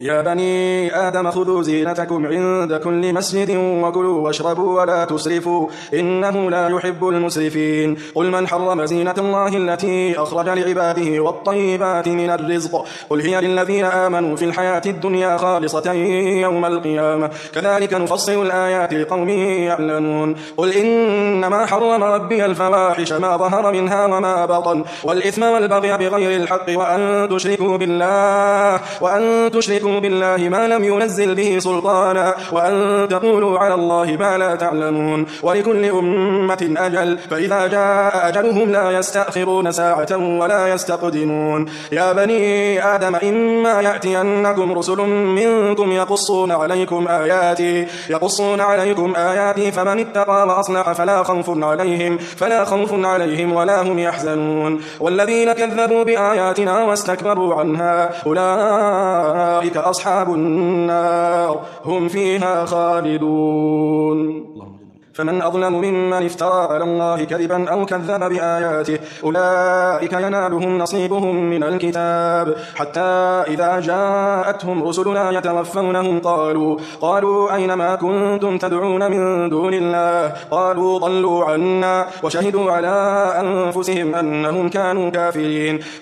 يا بني آدم خذوا زينتكم عند كل مسجد وكلوا واشربوا ولا تسرفوا إنه لا يحب المسرفين. قل من حرم زينة الله التي أخرج لعباده والطيبات من الرزق قل هي للذين آمنوا في الحياة الدنيا خالصة يوم القيامة كذلك نفصل الآيات لقوم يعلمون. قل إنما حرم ربي الفواحش ما ظهر منها وما بطن والإثم والبغي بغير الحق وأن تشركوا بالله ما لم ينزل به سلطانا وأن تقولوا على الله ما لا تعلمون. ولكل أمة أجل فإذا جاء أجلهم لا يستأخرون ساعة ولا يستقدمون. يا بني آدم إما يأتينكم رسل منكم يقصون عليكم آياتي فمن اتقى وأصلح فلا خوف عليهم ولا هم يحزنون. والذين كذبوا بآياتنا واستكبروا عنها أولئك أصحاب النار هم فيها خالدون. فمن أظلم ممن افترى على الله كذبا أو كذب بآياته أولئك ينالهم نصيبهم من الكتاب حتى إذا جاءتهم رسلنا يتوفونهم قالوا أين ما كنتم تدعون من دون الله قالوا ضلوا عنا وشهدوا على أنفسهم أنهم كانوا كافرين.